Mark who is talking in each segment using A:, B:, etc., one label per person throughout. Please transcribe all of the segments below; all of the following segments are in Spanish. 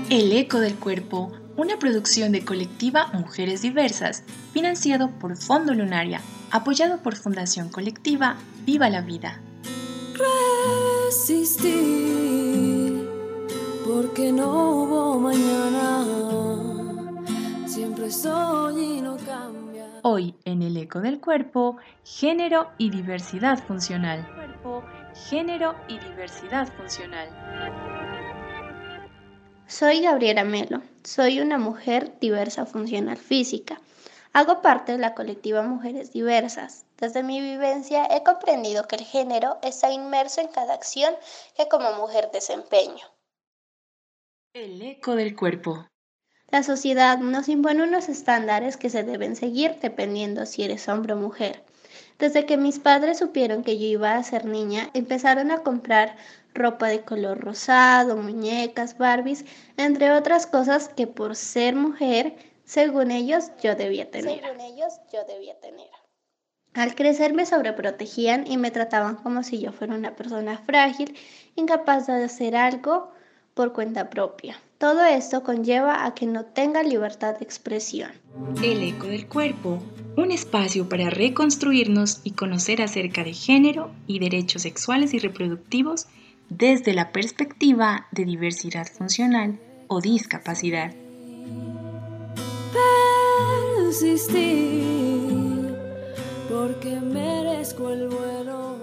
A: El Eco del Cuerpo, una producción de Colectiva Mujeres Diversas, financiado por Fondo Lunaria, apoyado por Fundación Colectiva Viva la Vida.
B: Resistir, porque no hubo mañana, siempre soy y no cambia.
A: Hoy en El Eco del Cuerpo, género y diversidad funcional. Género y diversidad funcional.
C: Soy Gabriela Melo, soy una mujer diversa funcional física. Hago parte de la colectiva Mujeres Diversas. Desde mi vivencia he comprendido que el género está inmerso en cada acción que como mujer desempeño.
A: El Eco del Cuerpo.
C: La sociedad nos impone unos estándares que se deben seguir dependiendo si eres hombre o mujer. Desde que mis padres supieron que yo iba a ser niña, empezaron a comprar ropa de color rosado, muñecas, Barbies, entre otras cosas que por ser mujer, según ellos, yo debía tener. Al crecer me sobreprotegían y me trataban como si yo fuera una persona frágil, incapaz de hacer algo por cuenta propia. Todo esto conlleva a que no tenga libertad de expresión.
A: El Eco del Cuerpo, un espacio para reconstruirnos y conocer acerca de género y derechos sexuales y reproductivos desde la perspectiva de diversidad funcional o discapacidad.
B: Persistir, porque merezco el vuelo.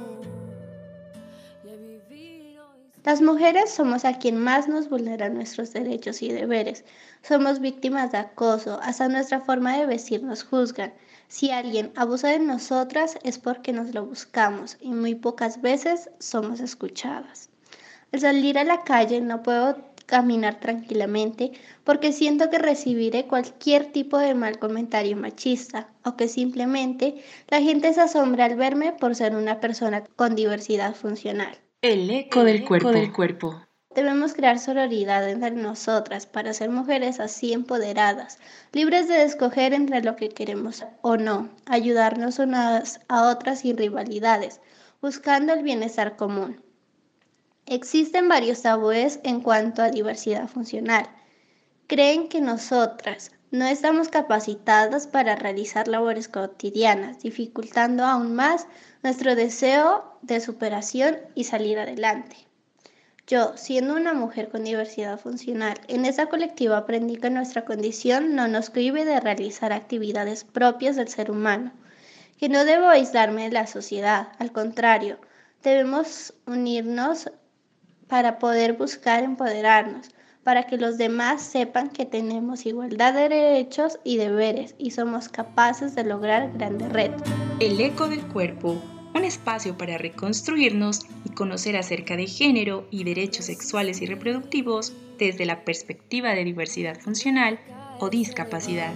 C: Las mujeres somos a quien más nos vulneran nuestros derechos y deberes. Somos víctimas de acoso, hasta nuestra forma de vestir nos juzgan. Si alguien abusa de nosotras es porque nos lo buscamos y muy pocas veces somos escuchadas. Al salir a la calle no puedo caminar tranquilamente porque siento que recibiré cualquier tipo de mal comentario machista o que simplemente la gente se asombra al verme por ser una persona con diversidad funcional.
A: El Eco del Cuerpo.
C: Debemos crear sororidad entre nosotras para ser mujeres así empoderadas, libres de escoger entre lo que queremos o no, ayudarnos unas a otras sin rivalidades, buscando el bienestar común. Existen varios tabúes en cuanto a diversidad funcional. Creen que nosotras no estamos capacitadas para realizar labores cotidianas, dificultando aún más nuestro deseo de superación y salir adelante. Yo, siendo una mujer con diversidad funcional, en esta colectiva aprendí que nuestra condición no nos cohíbe de realizar actividades propias del ser humano, que no debo aislarme de la sociedad, al contrario, debemos unirnos para poder buscar empoderarnos, para que los demás sepan que tenemos igualdad de derechos y deberes y somos capaces de lograr grandes retos.
A: El Eco del Cuerpo, un espacio para reconstruirnos y conocer acerca de género y derechos sexuales y reproductivos desde la perspectiva de diversidad funcional o discapacidad.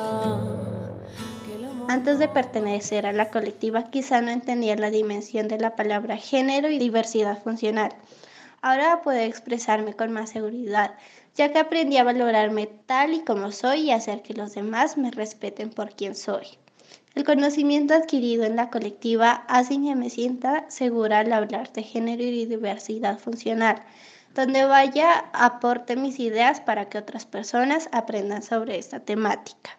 C: Antes de pertenecer a la colectiva quizá no entendía la dimensión de la palabra género y diversidad funcional. Ahora puedo expresarme con más seguridad, ya que aprendí a valorarme tal y como soy y hacer que los demás me respeten por quien soy. El conocimiento adquirido en la colectiva hace que me sienta segura al hablar de género y diversidad funcional. Donde vaya, aporte mis ideas para que otras personas aprendan sobre esta temática.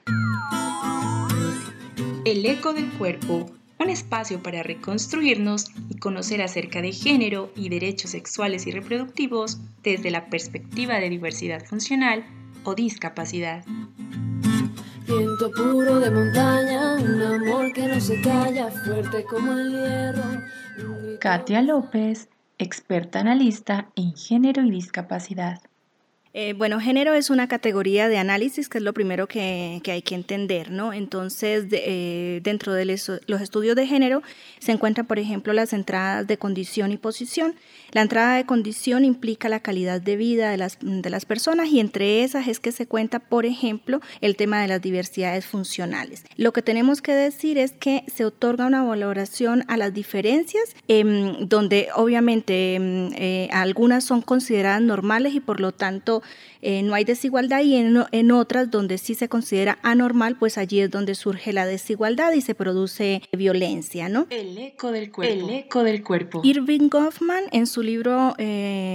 A: El Eco del Cuerpo, un espacio para reconstruirnos y conocer acerca de género y derechos sexuales y reproductivos desde la perspectiva de diversidad funcional o discapacidad.
B: Viento puro de montaña, un amor que no se calla, fuerte como el hierro.
A: Katia López, experta analista en género y discapacidad.
D: Género es una categoría de análisis que es lo primero que hay que entender, ¿no? Entonces, dentro de los estudios de género se encuentran, por ejemplo, las entradas de condición y posición. La entrada de condición implica la calidad de vida de las personas y entre esas es que se cuenta, por ejemplo, el tema de las diversidades funcionales. Lo que tenemos que decir es que se otorga una valoración a las diferencias, donde obviamente algunas son consideradas normales y por lo tanto no hay desigualdad y en otras donde sí se considera anormal, pues allí es donde surge la desigualdad y se produce violencia, ¿no?
A: El Eco del Cuerpo.
D: Irving Goffman en su libro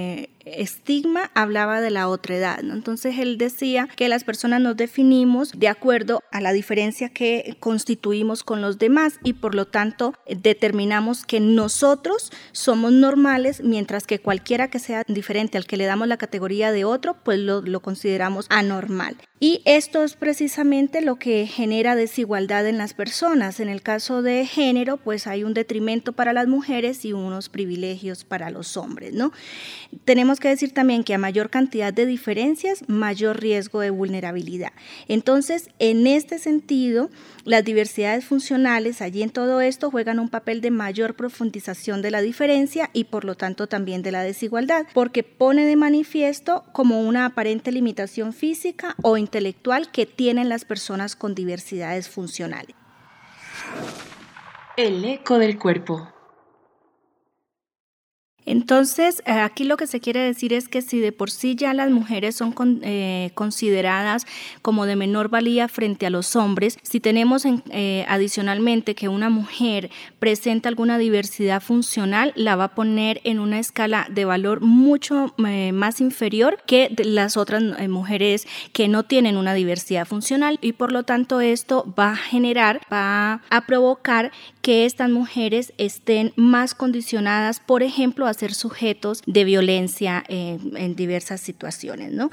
D: estigma hablaba de la otredad, ¿no? Entonces él decía que las personas nos definimos de acuerdo a la diferencia que constituimos con los demás y por lo tanto determinamos que nosotros somos normales, mientras que cualquiera que sea diferente al que le damos la categoría de otro, pues lo consideramos anormal. Y esto es precisamente lo que genera desigualdad en las personas. En el caso de género, pues hay un detrimento para las mujeres y unos privilegios para los hombres, ¿no? Tenemos que decir también que a mayor cantidad de diferencias, mayor riesgo de vulnerabilidad. Entonces, en este sentido, las diversidades funcionales allí en todo esto juegan un papel de mayor profundización de la diferencia y por lo tanto también de la desigualdad, porque pone de manifiesto como una aparente limitación física o intelectual que tienen las personas con diversidades funcionales.
A: El eco del cuerpo.
D: Entonces, aquí lo que se quiere decir es que si de por sí ya las mujeres son consideradas como de menor valía frente a los hombres, si tenemos adicionalmente que una mujer presenta alguna diversidad funcional, la va a poner en una escala de valor mucho más inferior que las otras mujeres que no tienen una diversidad funcional y por lo tanto esto va a provocar que estas mujeres estén más condicionadas, por ejemplo, a ser sujetos de violencia en diversas situaciones, ¿no?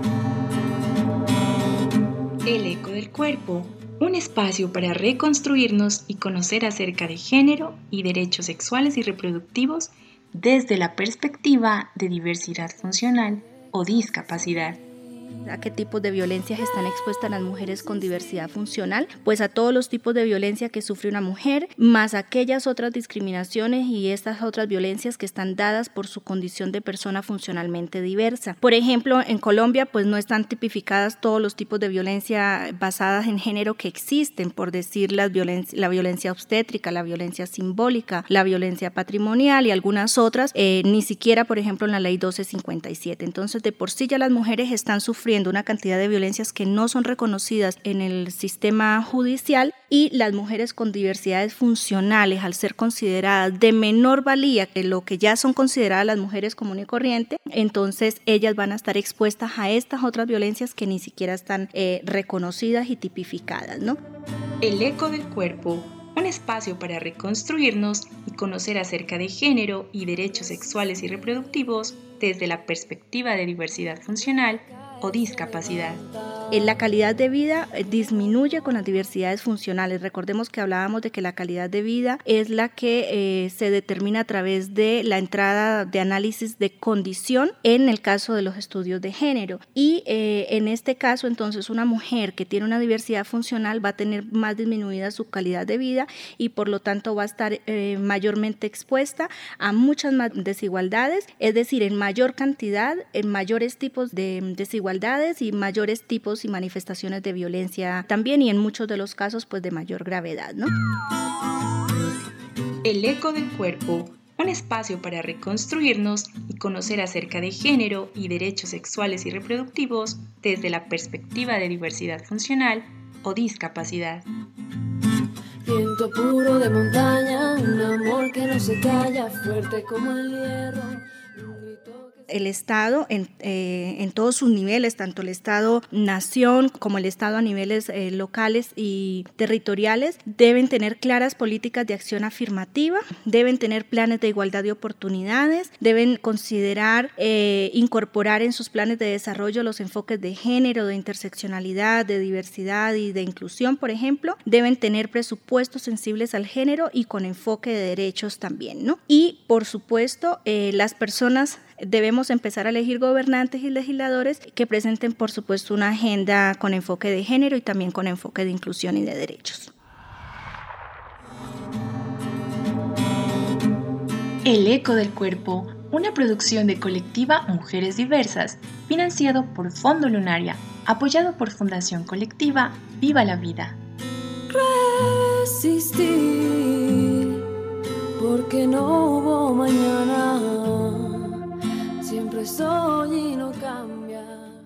A: El eco del cuerpo, un espacio para reconstruirnos y conocer acerca de género y derechos sexuales y reproductivos desde la perspectiva de diversidad funcional o discapacidad.
D: ¿A qué tipos de violencias están expuestas las mujeres con diversidad funcional? Pues a todos los tipos de violencia que sufre una mujer, más aquellas otras discriminaciones y estas otras violencias que están dadas por su condición de persona funcionalmente diversa. Por ejemplo, en Colombia pues no están tipificadas todos los tipos de violencia basadas en género que existen, por decir la violencia obstétrica, la violencia simbólica, la violencia patrimonial y algunas otras, ni siquiera por ejemplo en la ley 1257. Entonces de por sí ya las mujeres están sufriendo una cantidad de violencias que no son reconocidas en el sistema judicial y las mujeres con diversidades funcionales, al ser consideradas de menor valía que lo que ya son consideradas las mujeres común y corriente, entonces ellas van a estar expuestas a estas otras violencias que ni siquiera están reconocidas y tipificadas, ¿no?
A: El eco del cuerpo, un espacio para reconstruirnos y conocer acerca de género y derechos sexuales y reproductivos desde la perspectiva de diversidad funcional o discapacidad.
D: La calidad de vida disminuye con las diversidades funcionales. Recordemos que hablábamos de que la calidad de vida es la que se determina a través de la entrada de análisis de condición en el caso de los estudios de género. Y en este caso, entonces, una mujer que tiene una diversidad funcional va a tener más disminuida su calidad de vida y por lo tanto va a estar mayormente expuesta a muchas más desigualdades, es decir, en mayor cantidad, en mayores tipos de desigualdades y mayores tipos y manifestaciones de violencia también y en muchos de los casos pues de mayor gravedad, ¿no?
A: El eco del cuerpo, un espacio para reconstruirnos y conocer acerca de género y derechos sexuales y reproductivos desde la perspectiva de diversidad funcional o discapacidad.
B: Viento puro de montaña, un amor que no se calla, fuerte como el hierro.
D: El Estado en todos sus niveles, tanto el Estado-nación como el Estado a niveles locales y territoriales, deben tener claras políticas de acción afirmativa, deben tener planes de igualdad de oportunidades, deben considerar incorporar en sus planes de desarrollo los enfoques de género, de interseccionalidad, de diversidad y de inclusión, por ejemplo, deben tener presupuestos sensibles al género y con enfoque de derechos también, ¿no? Y, por supuesto, las personas debemos empezar a elegir gobernantes y legisladores que presenten, por supuesto, una agenda con enfoque de género y también con enfoque de inclusión y de derechos.
A: El eco del cuerpo, una producción de colectiva Mujeres Diversas, financiado por Fondo Lunaria, apoyado por Fundación Colectiva Viva la Vida.
B: Resistir, porque no hubo mañana. Siempre soy y no cambia.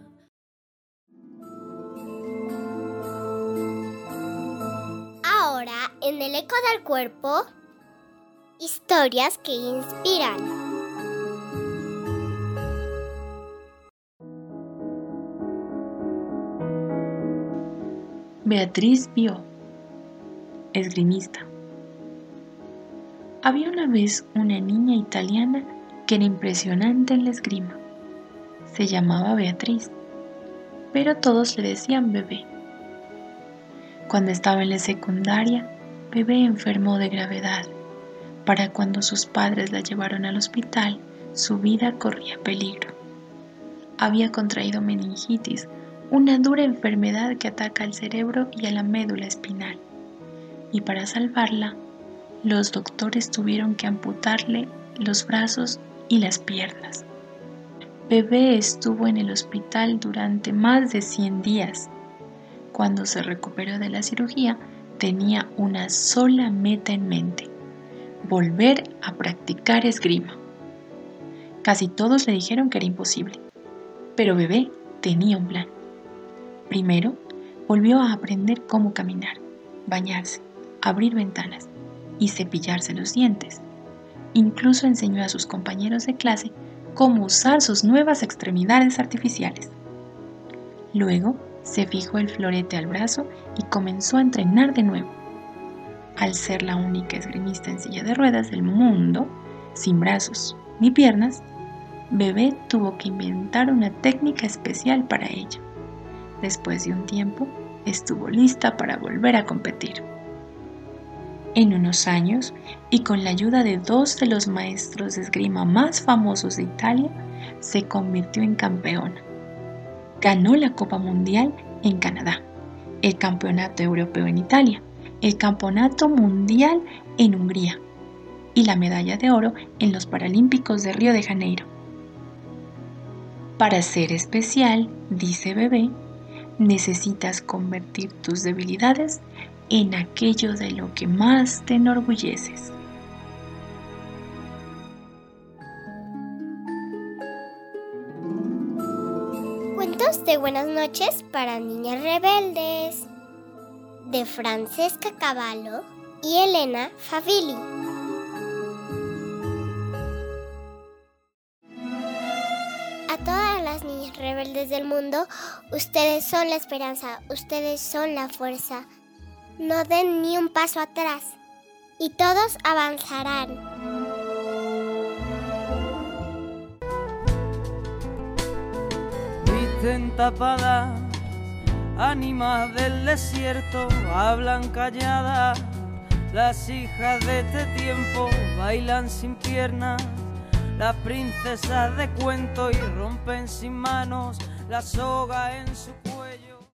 E: Ahora, en el eco del cuerpo, historias que inspiran.
A: Beatriz vio, esgrimista. Había una vez una niña italiana que era impresionante en la esgrima. Se llamaba Beatriz, pero todos le decían Bebé. Cuando estaba en la secundaria, Bebé enfermó de gravedad. Para cuando sus padres la llevaron al hospital, su vida corría peligro. Había contraído meningitis, una dura enfermedad que ataca al cerebro y a la médula espinal. Y para salvarla, los doctores tuvieron que amputarle los brazos y las piernas. Bebé estuvo en el hospital durante más de 100 días. Cuando se recuperó de la cirugía, tenía una sola meta en mente: volver a practicar esgrima. Casi todos le dijeron que era imposible, pero Bebé tenía un plan. Primero, volvió a aprender cómo caminar, bañarse, abrir ventanas y cepillarse los dientes. Incluso enseñó a sus compañeros de clase cómo usar sus nuevas extremidades artificiales. Luego, se fijó el florete al brazo y comenzó a entrenar de nuevo. Al ser la única esgrimista en silla de ruedas del mundo, sin brazos ni piernas, Bebé tuvo que inventar una técnica especial para ella. Después de un tiempo, estuvo lista para volver a competir. En unos años, y con la ayuda de 2 de los maestros de esgrima más famosos de Italia, se convirtió en campeona. Ganó la Copa Mundial en Canadá, el Campeonato Europeo en Italia, el Campeonato Mundial en Hungría y la medalla de oro en los Paralímpicos de Río de Janeiro. Para ser especial, dice Bebé, necesitas convertir tus debilidades en aquello de lo que más te enorgulleces.
E: Cuentos de buenas noches para niñas rebeldes, de Francesca Cavallo y Elena Favilli. A todas las niñas rebeldes del mundo, ustedes son la esperanza, ustedes son la fuerza. No den ni un paso atrás y todos avanzarán.
F: Visten tapadas, ánimas del desierto, hablan calladas. Las hijas de este tiempo bailan sin piernas. Las princesas de cuento y rompen sin manos la soga en su cuello.